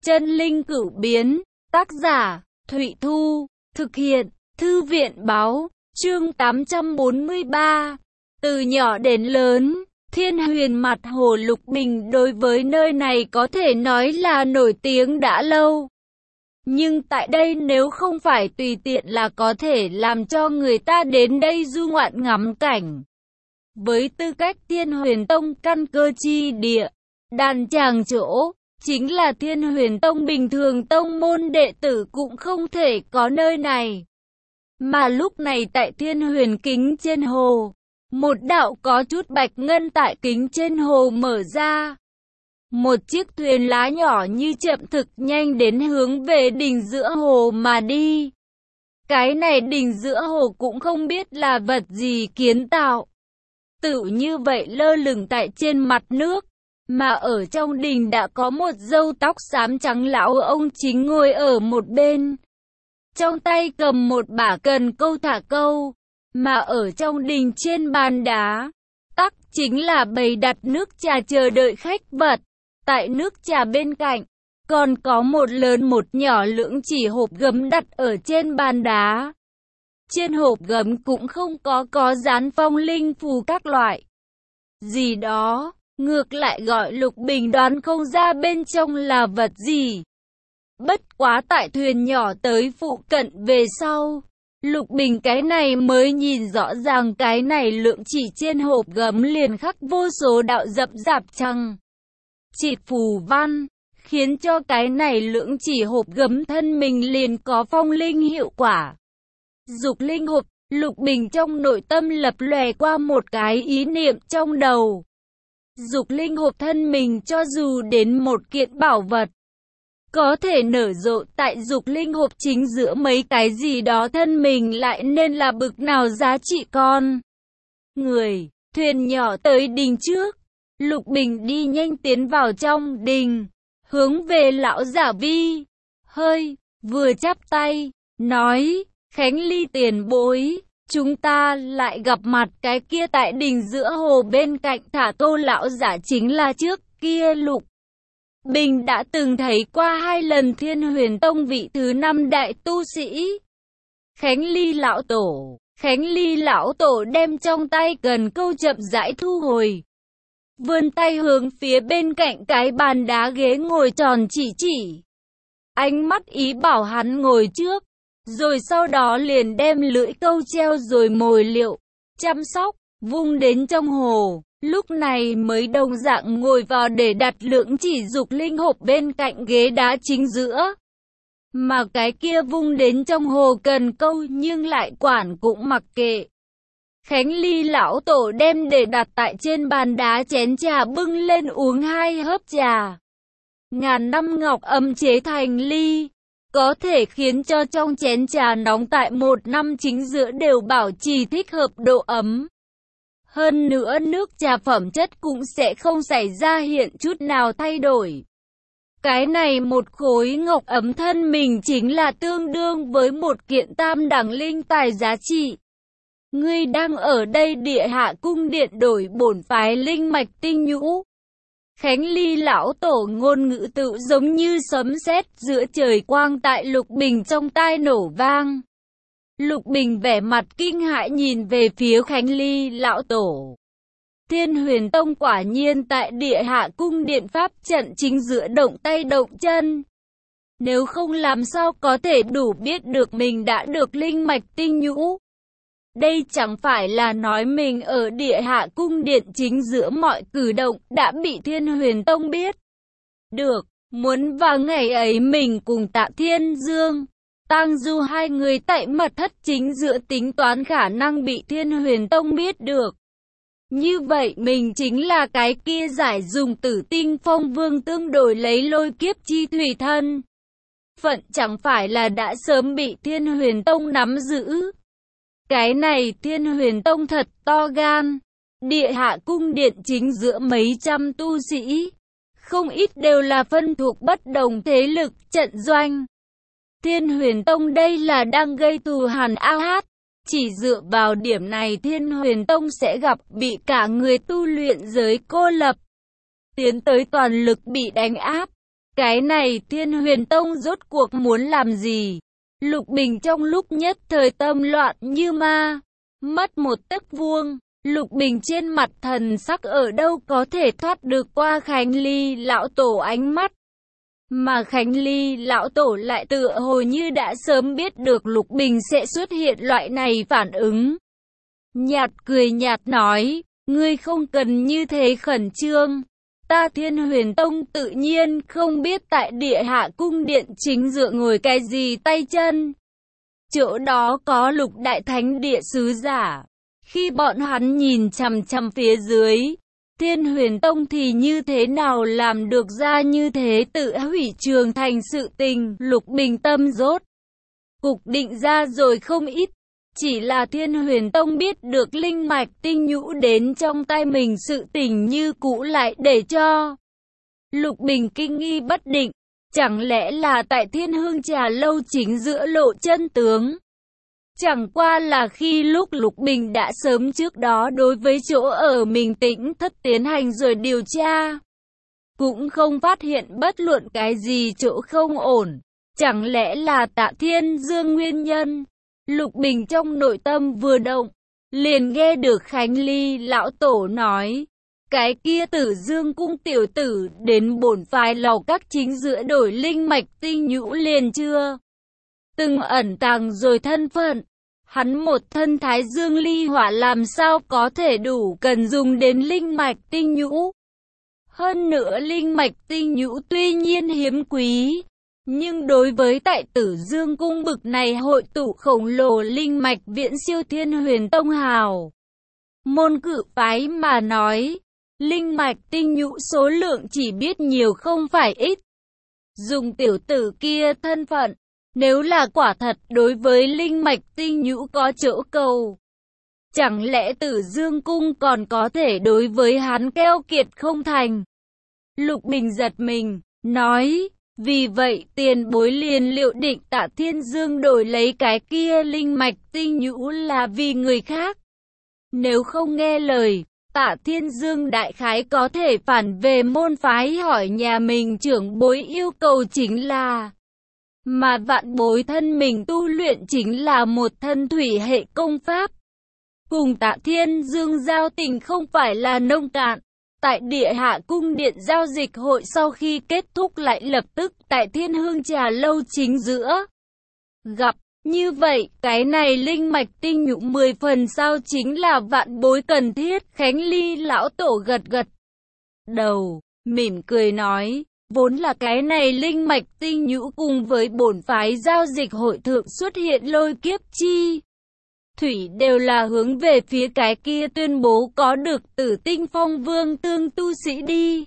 Chân linh cửu biến, tác giả, Thụy Thu, thực hiện, Thư viện báo, chương 843. Từ nhỏ đến lớn, Thiên Huyền Mặt Hồ Lục Bình đối với nơi này có thể nói là nổi tiếng đã lâu. Nhưng tại đây nếu không phải tùy tiện là có thể làm cho người ta đến đây du ngoạn ngắm cảnh. Với tư cách Thiên Huyền Tông căn cơ chi địa, đàn tràng chỗ, chính là Thiên Huyền Tông bình thường tông môn đệ tử cũng không thể có nơi này. Mà lúc này tại Thiên Huyền Kính trên hồ, một đạo có chút bạch ngân tại kính trên hồ mở ra. Một chiếc thuyền lá nhỏ như chậm thực nhanh đến hướng về đỉnh giữa hồ mà đi. Cái này đỉnh giữa hồ cũng không biết là vật gì kiến tạo. Tự như vậy lơ lửng tại trên mặt nước. Mà ở trong đình đã có một râu tóc xám trắng lão ông chính ngồi ở một bên. Trong tay cầm một bả cần câu thả câu. Mà ở trong đình trên bàn đá, tắc chính là bày đặt nước trà chờ đợi khách vật. Tại nước trà bên cạnh, còn có một lớn một nhỏ lưỡng chỉ hộp gấm đặt ở trên bàn đá. Trên hộp gấm cũng không có dán phong linh phù các loại gì đó. Ngược lại gọi Lục Bình đoán không ra bên trong là vật gì. Bất quá tại thuyền nhỏ tới phụ cận về sau, Lục Bình cái này mới nhìn rõ ràng cái này lượng chỉ trên hộp gấm liền khắc vô số đạo rậm rạp chằng chịt phù văn, khiến cho cái này lượng chỉ hộp gấm thân mình liền có phong linh hiệu quả. Dục linh hộp, Lục Bình trong nội tâm lập lòe qua một cái ý niệm trong đầu. Dục linh hộp thân mình cho dù đến một kiện bảo vật, có thể nở rộ tại dục linh hộp chính giữa mấy cái gì đó thân mình lại nên là bực nào giá trị con người. Thuyền nhỏ tới đình trước, Lục Bình đi nhanh tiến vào trong đình, hướng về lão giả Vi vừa chắp tay, nói: Khánh Ly tiền bối, chúng ta lại gặp mặt. Cái kia tại đỉnh giữa hồ bên cạnh thả câu lão giả chính là trước kia Lục Bình đã từng thấy qua 2 lần Thiên Huyền Tông vị thứ 5 đại tu sĩ. Khánh Ly lão tổ đem trong tay cần câu chậm rãi thu hồi. Vươn tay hướng phía bên cạnh cái bàn đá ghế ngồi tròn chỉ. Ánh mắt ý bảo hắn ngồi trước. Rồi sau đó liền đem lưỡi câu treo rồi mồi liệu, chăm sóc, vung đến trong hồ. Lúc này mới đồng dạng ngồi vào để đặt lưỡng chỉ dục linh hộp bên cạnh ghế đá chính giữa. Mà cái kia vung đến trong hồ cần câu nhưng lại quản cũng mặc kệ. Khánh Ly lão tổ đem để đặt tại trên bàn đá chén trà bưng lên uống 2 hớp trà. Ngàn năm ngọc âm chế thành ly, có thể khiến cho trong chén trà nóng tại 1 năm chính giữa đều bảo trì thích hợp độ ấm. Hơn nữa nước trà phẩm chất cũng sẽ không xảy ra hiện chút nào thay đổi. Cái này một khối ngọc ấm thân mình chính là tương đương với một kiện tam đẳng linh tài giá trị. Ngươi đang ở đây Địa Hạ cung điện đổi bổn phái linh mạch tinh nhũ. Khánh Ly lão tổ ngôn ngữ tự giống như sấm sét giữa trời quang tại Lục Bình trong tai nổ vang. Lục Bình vẻ mặt kinh hãi nhìn về phía Khánh Ly lão tổ. Thiên Huyền Tông quả nhiên tại Địa Hạ cung điện pháp trận chính giữa động tay động chân. Nếu không làm sao có thể đủ biết được mình đã được linh mạch tinh nhũ. Đây chẳng phải là nói mình ở Địa Hạ cung điện chính giữa mọi cử động đã bị Thiên Huyền Tông biết được. Muốn vào ngày ấy mình cùng Tạ Thiên Dương, Tang Du 2 người tại mật thất chính giữa tính toán khả năng bị Thiên Huyền Tông biết được. Như vậy mình chính là cái kia giải dùng Tử Tinh Phong Vương tương đổi lấy lôi kiếp chi thủy thân. Phận chẳng phải là đã sớm bị Thiên Huyền Tông nắm giữ. Cái này Thiên Huyền Tông thật to gan. Địa Hạ cung điện chính giữa mấy trăm tu sĩ, không ít đều là phân thuộc bất đồng thế lực trận doanh. Thiên Huyền Tông đây là đang gây thù hằn AH. Chỉ dựa vào điểm này Thiên Huyền Tông sẽ gặp bị cả người tu luyện giới cô lập, tiến tới toàn lực bị đánh áp. Cái này Thiên Huyền Tông rốt cuộc muốn làm gì? Lục Bình trong lúc nhất thời tâm loạn như ma. Mất một tấc vuông, Lục Bình trên mặt thần sắc ở đâu có thể thoát được qua Khánh Ly lão tổ ánh mắt. Mà Khánh Ly lão tổ lại tựa hồ như đã sớm biết được Lục Bình sẽ xuất hiện loại này phản ứng. Nhạt cười nhạt nói, ngươi không cần như thế khẩn trương. Ta Thiên Huyền Tông tự nhiên không biết tại Địa Hạ cung điện chính dựa ngồi cái gì tay chân. Chỗ đó có Lục đại thánh địa sứ giả. Khi bọn hắn nhìn chằm chằm phía dưới, Thiên Huyền Tông thì như thế nào làm được ra như thế tự hủy trường thành sự tình. Lục Bình tâm rốt cục định ra rồi không ít. Chỉ là Thiên Huyền Tông biết được linh mạch tinh nhũ đến trong tay mình sự tình như cũ lại để cho Lục Bình kinh nghi bất định. Chẳng lẽ là tại Thiên Hương Trà Lâu chính giữa lộ chân tướng? Chẳng qua là khi lúc Lục Bình đã sớm trước đó đối với chỗ ở mình Tĩnh Thất tiến hành rồi điều tra, cũng không phát hiện bất luận cái gì chỗ không ổn. Chẳng lẽ là Tạ Thiên Dương nguyên nhân? Lục Bình trong nội tâm vừa động, liền nghe được Khánh Ly lão tổ nói, cái kia Tử Dương cung tiểu tử đến bổn phái lầu các chính giữa đổi linh mạch tinh nhũ liền chưa từng ẩn tàng rồi thân phận. Hắn một thân Thái Dương ly hỏa làm sao có thể đủ cần dùng đến linh mạch tinh nhũ. Hơn nữa linh mạch tinh nhũ tuy nhiên hiếm quý, nhưng đối với tại Tử Dương cung bực này hội tụ khổng lồ linh mạch viễn siêu Thiên Huyền Tông hào môn cự phái mà nói, linh mạch tinh nhũ số lượng chỉ biết nhiều không phải ít. Dùng tiểu tử kia thân phận, nếu là quả thật đối với linh mạch tinh nhũ có chỗ cầu, chẳng lẽ Tử Dương cung còn có thể đối với hắn keo kiệt không thành? Lục Bình giật mình, nói, vì vậy tiền bối liền liệu định Tạ Thiên Dương đổi lấy cái kia linh mạch tinh nhũ là vì người khác. Nếu không nghe lời, Tạ Thiên Dương đại khái có thể phản về môn phái hỏi nhà mình trưởng bối yêu cầu chính là, mà vạn bối thân mình tu luyện chính là một thân thủy hệ công pháp. Cùng Tạ Thiên Dương giao tình không phải là nông cạn. Tại Địa Hạ cung điện giao dịch hội sau khi kết thúc lại lập tức tại Thiên Hương Trà Lâu chính giữa gặp. Như vậy, cái này linh mạch tinh nhũ 10 phần sao chính là vạn bối cần thiết. Khánh Ly lão tổ gật gật đầu, mỉm cười nói, vốn là cái này linh mạch tinh nhũ cùng với bổn phái giao dịch hội thượng xuất hiện lôi kiếp chi thủy đều là hướng về phía cái kia tuyên bố có được Tử Tinh Phong Vương tương tu sĩ đi.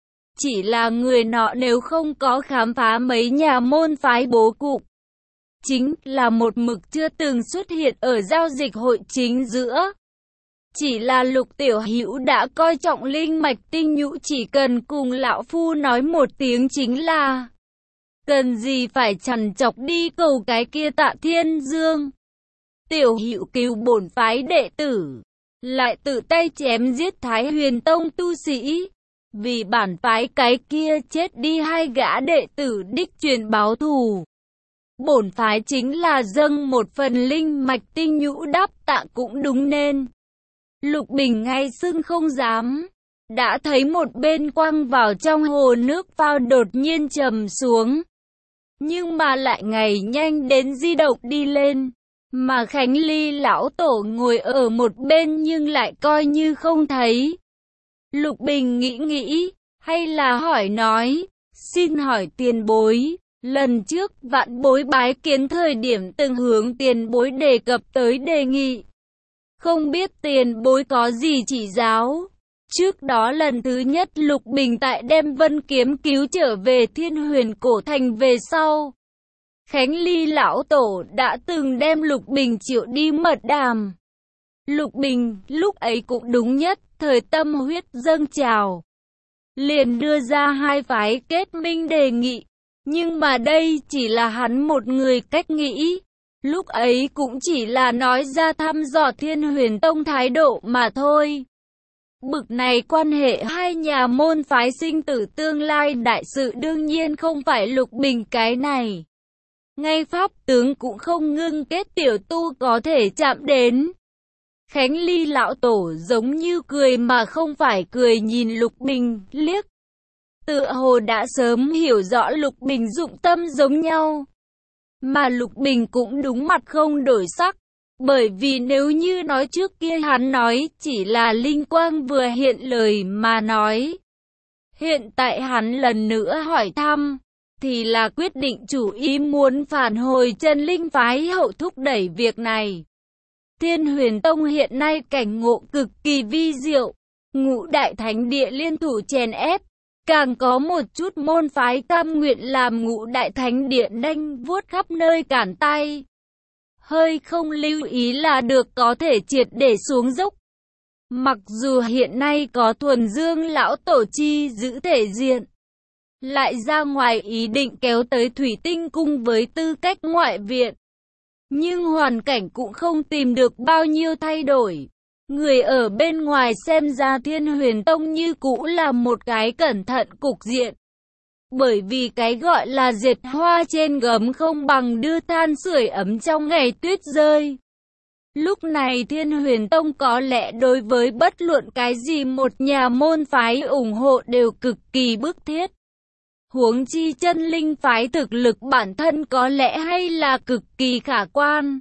Chỉ là người nọ nếu không có khám phá mấy nhà môn phái bố cục, chính là một mực chưa từng xuất hiện ở giao dịch hội chính giữa. Chỉ là Lục tiểu hữu đã coi trọng linh mạch tinh nhũ, chỉ cần cùng lão phu nói một tiếng chính là, cần gì phải chằn chọc đi cầu cái kia Tạ Thiên Dương. Tiểu hữu cứu bổn phái đệ tử, lại tự tay chém giết Thái Huyền Tông tu sĩ, vì bản phái cái kia chết đi 2 gã đệ tử đích truyền báo thù. Bổn phái chính là dâng một phần linh mạch tinh nhũ đáp tạ cũng đúng nên. Lục Bình ngay sưng không dám, đã thấy một bên quăng vào trong hồ nước phao đột nhiên trầm xuống, nhưng mà lại ngày nhanh đến di động đi lên. Mà Khánh Ly lão tổ ngồi ở một bên nhưng lại coi như không thấy. Lục Bình nghĩ, hay là hỏi nói, xin hỏi tiền bối, lần trước vạn bối bái kiến thời điểm từng hướng tiền bối đề cập tới đề nghị. Không biết tiền bối có gì chỉ giáo. Trước đó lần thứ nhất Lục Bình tại đem Vân Kiếm cứu trở về Thiên Huyền Cổ Thành về sau, Khánh Ly lão tổ đã từng đem Lục Bình triệu đi mật đàm. Lục Bình lúc ấy cũng đúng nhất thời tâm huyết dâng trào, liền đưa ra 2 phái kết minh đề nghị. Nhưng mà đây chỉ là hắn một người cách nghĩ, lúc ấy cũng chỉ là nói ra thăm dò Thiên Huyền Tông thái độ mà thôi. Bực này quan hệ hai nhà môn phái sinh tử tương lai đại sự đương nhiên không phải Lục Bình cái này. Ngay pháp tướng cũng không ngưng kết tiểu tu có thể chạm đến. Khánh Ly lão tổ giống như cười mà không phải cười nhìn Lục Bình liếc. Tựa hồ đã sớm hiểu rõ Lục Bình dụng tâm giống nhau. Mà Lục Bình cũng đúng mặt không đổi sắc. Bởi vì nếu như nói trước kia hắn nói chỉ là linh quang vừa hiện lời mà nói. Hiện tại hắn lần nữa hỏi thăm, thì là quyết định chủ ý muốn phản hồi chân linh phái hậu thúc đẩy việc này. Thiên Huyền Tông hiện nay cảnh ngộ cực kỳ vi diệu, ngũ đại thánh địa liên thủ chèn ép. Càng có một chút môn phái cam nguyện làm ngũ đại thánh địa nanh vuốt khắp nơi cản tay. Hơi không lưu ý là được có thể triệt để xuống dốc. Mặc dù hiện nay có Thuần Dương lão tổ chi giữ thể diện, lại ra ngoài ý định kéo tới Thủy Tinh Cung với tư cách ngoại viện. Nhưng hoàn cảnh cũng không tìm được bao nhiêu thay đổi. Người ở bên ngoài xem ra Thiên Huyền Tông như cũ là một cái cẩn thận cục diện. Bởi vì cái gọi là dệt hoa trên gấm không bằng đưa than sưởi ấm trong ngày tuyết rơi. Lúc này Thiên Huyền Tông có lẽ đối với bất luận cái gì một nhà môn phái ủng hộ đều cực kỳ bức thiết. Huống chi chân linh phái thực lực bản thân có lẽ hay là cực kỳ khả quan.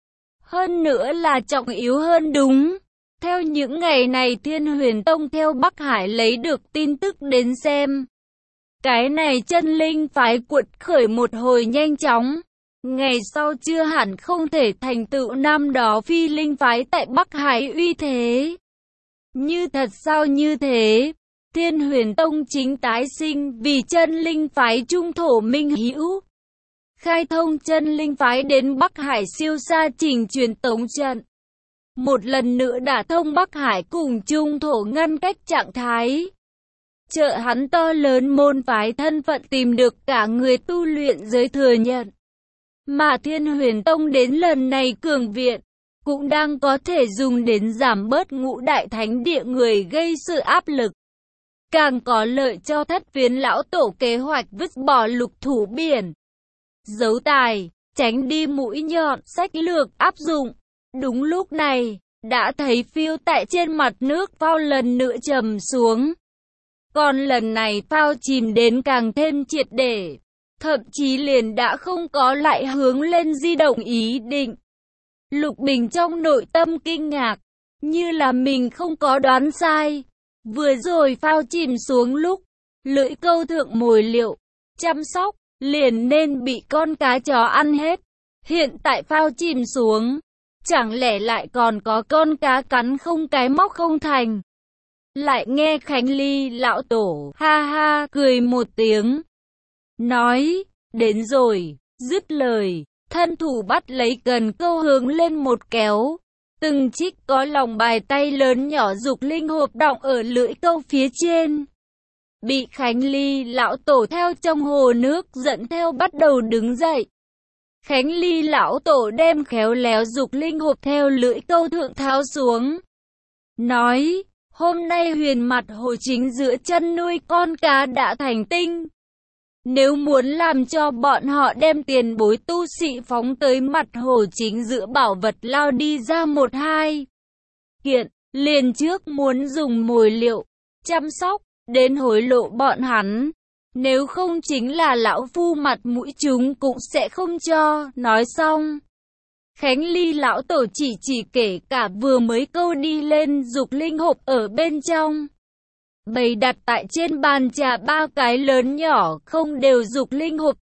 Hơn nữa là trọng yếu hơn đúng. Theo những ngày này Thiên Huyền Tông theo Bắc Hải lấy được tin tức đến xem. Cái này chân linh phái cuột khởi một hồi nhanh chóng. Ngày sau chưa hẳn không thể thành tựu năm đó phi linh phái tại Bắc Hải uy thế. Như thật sao như thế? Thiên Huyền Tông chính tái sinh vì chân linh phái trung thổ minh hữu. Khai thông chân linh phái đến Bắc Hải siêu xa trình truyền tống trận. Một lần nữa đả thông Bắc Hải cùng trung thổ ngăn cách trạng thái. Trợ hắn to lớn môn phái thân phận tìm được cả người tu luyện giới thừa nhận. Mà Thiên Huyền Tông đến lần này cường viện, cũng đang có thể dùng đến giảm bớt ngũ đại thánh địa người gây sự áp lực. Càng có lợi cho Thất Phiến lão tổ kế hoạch vứt bỏ lục thủ biển. Giấu tài, tránh đi mũi nhọn, sách lược áp dụng. Đúng lúc này, đã thấy phiêu tại trên mặt nước phao lần nữa trầm xuống. Còn lần này phao chìm đến càng thêm triệt để. Thậm chí liền đã không có lại hướng lên di động ý định. Lục Bình trong nội tâm kinh ngạc, như là mình không có đoán sai. Vừa rồi phao chìm xuống lúc, lưỡi câu thượng mồi liệu, chăm sóc, liền nên bị con cá chó ăn hết. Hiện tại phao chìm xuống, chẳng lẽ lại còn có con cá cắn không cái móc không thành. Lại nghe Khánh Ly lão tổ ha ha cười một tiếng. Nói, đến rồi, dứt lời, thân thủ bắt lấy cần câu hướng lên một kéo. Từng trích có lòng bài tay lớn nhỏ dục linh hộp đọng ở lưỡi câu phía trên. Bị Khánh Ly lão tổ theo trong hồ nước dẫn theo bắt đầu đứng dậy. Khánh Ly lão tổ đem khéo léo dục linh hộp theo lưỡi câu thượng tháo xuống. Nói, hôm nay huyền mặt hồ chính giữa chân nuôi con cá đã thành tinh. Nếu muốn làm cho bọn họ đem tiền bối tu sĩ phóng tới mặt hồ chính giữa bảo vật lao đi ra một hai kiện, liền trước muốn dùng mồi liệu, chăm sóc, đến hối lộ bọn hắn. Nếu không chính là lão phu mặt mũi chúng cũng sẽ không cho. Nói xong, Khánh Ly lão tổ chỉ kể cả vừa mới câu đi lên dục linh hộp ở bên trong. Bày đặt tại trên bàn trà ba cái lớn nhỏ không đều dục linh hộp.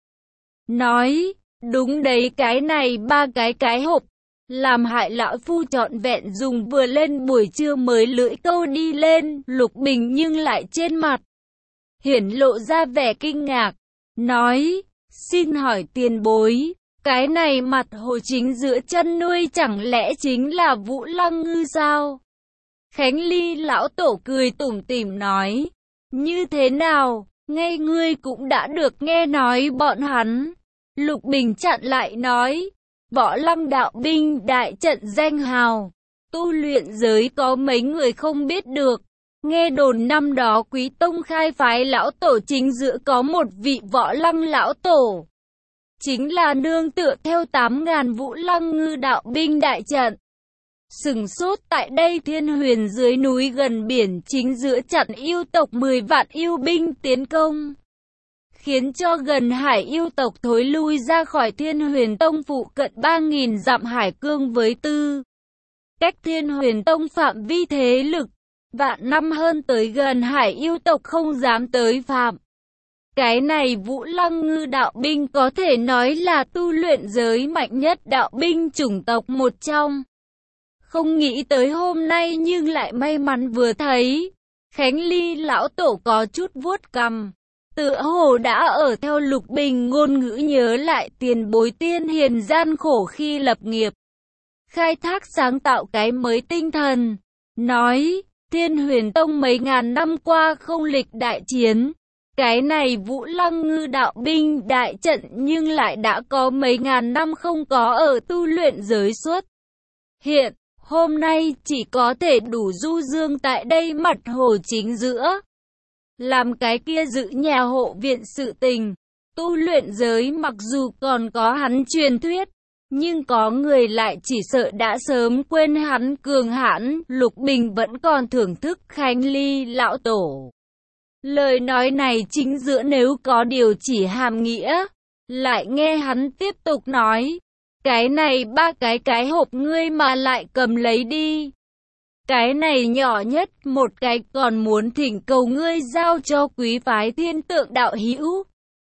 Nói, đúng đấy, cái này ba cái hộp, làm hại lão phu trọn vẹn dùng vừa lên buổi trưa mới lưỡi câu đi lên. Lục Bình nhưng lại trên mặt hiển lộ ra vẻ kinh ngạc, nói, xin hỏi tiền bối, cái này mặt hồ chính giữa chân nuôi chẳng lẽ chính là Vũ Lăng Ngư sao? Khánh Ly lão tổ cười tủm tỉm nói, như thế nào, ngay ngươi cũng đã được nghe nói bọn hắn. Lục Bình chặn lại nói, Võ Lăng đạo binh đại trận danh hào, tu luyện giới có mấy người không biết được. Nghe đồn năm đó Quý Tông khai phái lão tổ chính giữa có một vị Võ Lăng lão tổ. Chính là nương tựa theo 8.000 Vũ Lăng Ngư đạo binh đại trận. Sừng sốt tại đây Thiên Huyền dưới núi gần biển chính giữa chặn yêu tộc 10 vạn yêu binh tiến công. Khiến cho gần hải yêu tộc thối lui ra khỏi Thiên Huyền Tông phụ cận 3.000 dặm hải cương với tư. Cách Thiên Huyền Tông phạm vi thế lực, vạn năm hơn tới gần hải yêu tộc không dám tới phạm. Cái này Vũ Lăng Ngư đạo binh có thể nói là tu luyện giới mạnh nhất đạo binh chủng tộc một trong. Không nghĩ tới hôm nay nhưng lại may mắn vừa thấy. Khánh Ly lão tổ có chút vuốt cằm. Tựa hồ đã ở theo Lục Bình ngôn ngữ nhớ lại tiền bối tiên hiền gian khổ khi lập nghiệp. Khai thác sáng tạo cái mới tinh thần. Nói, Thiên Huyền Tông mấy ngàn năm qua không lịch đại chiến. Cái này Vũ Lăng Ngư đạo binh đại trận nhưng lại đã có mấy ngàn năm không có ở tu luyện giới xuất. Hiện, hôm nay chỉ có thể đủ du dương tại đây mặt hồ chính giữa. Làm cái kia giữ nhà hộ viện sự tình. Tu luyện giới mặc dù còn có hắn truyền thuyết, nhưng có người lại chỉ sợ đã sớm quên hắn cường hãn. Lục Bình vẫn còn thưởng thức Khánh Ly lão tổ. Lời nói này chính giữa nếu có điều chỉ hàm nghĩa. Lại nghe hắn tiếp tục nói. Cái này 3 cái hộp ngươi mà lại cầm lấy đi. Cái này nhỏ nhất, một cái còn muốn thỉnh cầu ngươi giao cho quý phái Thiên Tượng đạo hữu.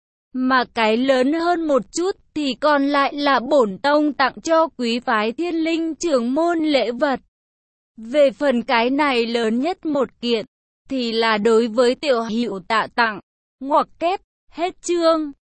Mà cái lớn hơn một chút thì còn lại là bổn tông tặng cho quý phái Thiên Linh trưởng môn lễ vật. Về phần cái này lớn nhất một kiện, thì là đối với tiểu hữu tạ tặng. Ngoặc kép, hết chương.